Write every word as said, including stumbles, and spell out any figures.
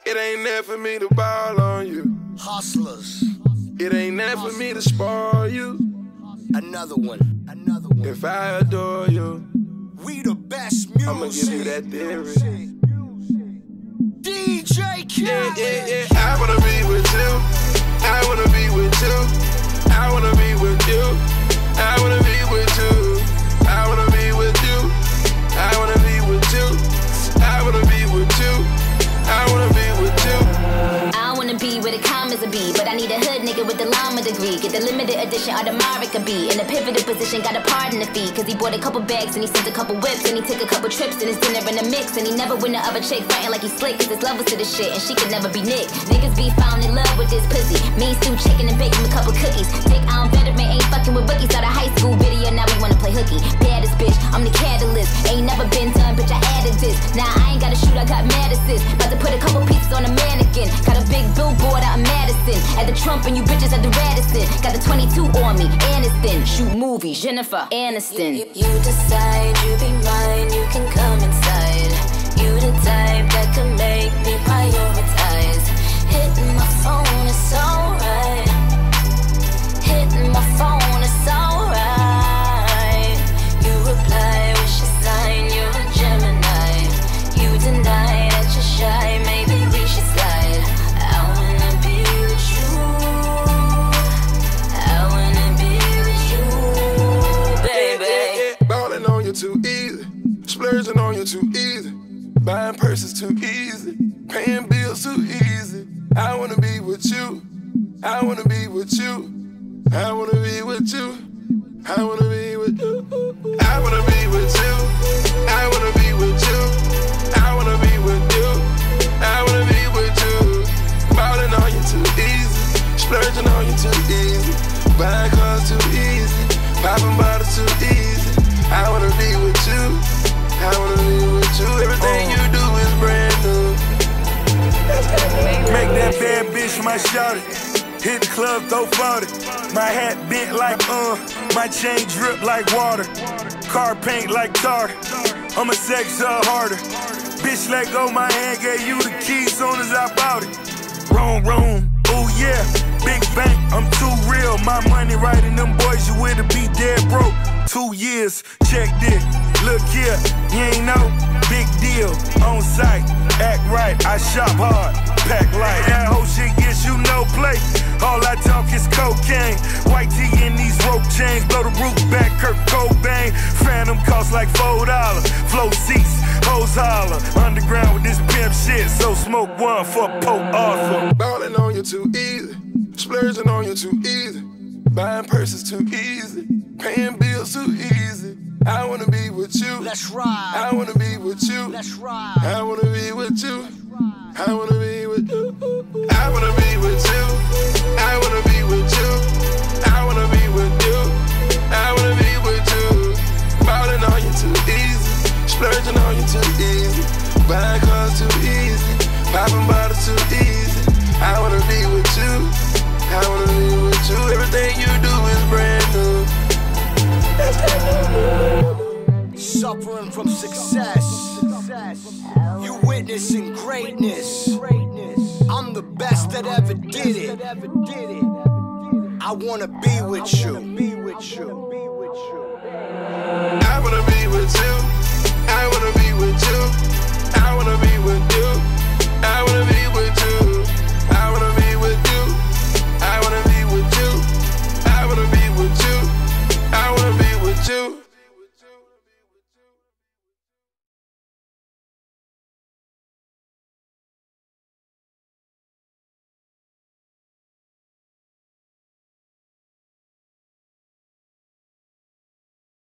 It ain't there for me to ball on you. Hustlers. It ain't there for me to spoil you. Another one. Another one. If I adore you, we the best music. I'ma give you that theory. D J Khaled. Yeah, yeah, yeah. I wanna be with you. I wanna be with you. I wanna be with you. I wanna be with you. I wanna be with you. I wanna be with you. I wanna be with you. I wanna be with you. I wanna be where the commas a be, but I need a hood nigga with the llama degree. Get the limited edition Audemars a be. In a pivotal position, got a pardon the fee. Cause he bought a couple bags and he sent a couple whips. And he took a couple trips and his dinner in the mix. And he never win the other chick, fighting like he slick. Cause his love was to the shit and she could never be Nick. Niggas be found in love with this pussy. Me stew chicken and bake him a couple cookies. Dick on veteran, ain't fucking with rookies. Start a high school video, now we wanna play hooky. Baddest bitch, I'm the catalyst. Ain't never been done, bitch, I added this. Now I ain't gotta shoot, I got mad assist. About to put a couple pieces on a mannequin. Got a big billboard out in Madison. At the Trump and you bitches at the Radisson. Got the twenty-two on me, Aniston. Shoot movies, Jennifer Aniston. You, you, you decide you be mine, you can come inside. You the type that can make me prioritize. Hitting my phone is alright. Hitting my phone is alright. You reply, wish you sign, you're a Gemini. You deny that you're shy, maybe we should slide. I wanna be with you. I wanna be with you, baby. Yeah, yeah, yeah. Ballin' on you too easy. Splurging on you too easy. Buying purses too easy. Paying bills too easy. I wanna be with you. I wanna be with you. I wanna be with you. I wanna be with you. I wanna be with you. I wanna be with you. I wanna be with you. I wanna be with you. Ballin' on you too easy. Splurging on you too easy. Buying cars too easy. Popping bottles too easy. I wanna be with you. I wanna be with you. Everything you do is brand new. Make that bad bitch my shawty. Hit the club, throw forty. My hat bent like uh, my chain drip like water. Car paint like tar. I'ma sex her harder. Bitch let go my hand, gave you the key soon as I bought it. Wrong room, ooh yeah. Big bank, I'm too real. My money right in them boys, you would've be dead broke. Two years, check this. Look here, you ain't know. Big deal, on site, act right. I shop hard, pack light. That whole shit gets you no play. All I talk is cocaine. White tee in these rope chains. Blow the roof back, Kurt Cobain. Phantom cost like four dollars. Flow seats, hoes holler. Underground with this pimp shit. So smoke one for Pope Arthur. Ballin' on you too easy. Splurging on you too easy. Buying purses too easy. Paying bills too easy. I wanna be with you. Let's ride. I wanna be with you. Let's ride. I wanna be with you. I wanna be with you. I wanna be with you. I wanna be with you. I wanna be with you. I wanna be with you. Ballin' on you too easy. Splurging on you too easy. Buying cars too easy. Popping bottles too easy. I wanna be with you. I wanna be with you. Everything you do is brand new. Suffering from success. You witnessing greatness. I'm the best that ever did it. I wanna be with you. I wanna be with you. I wanna be with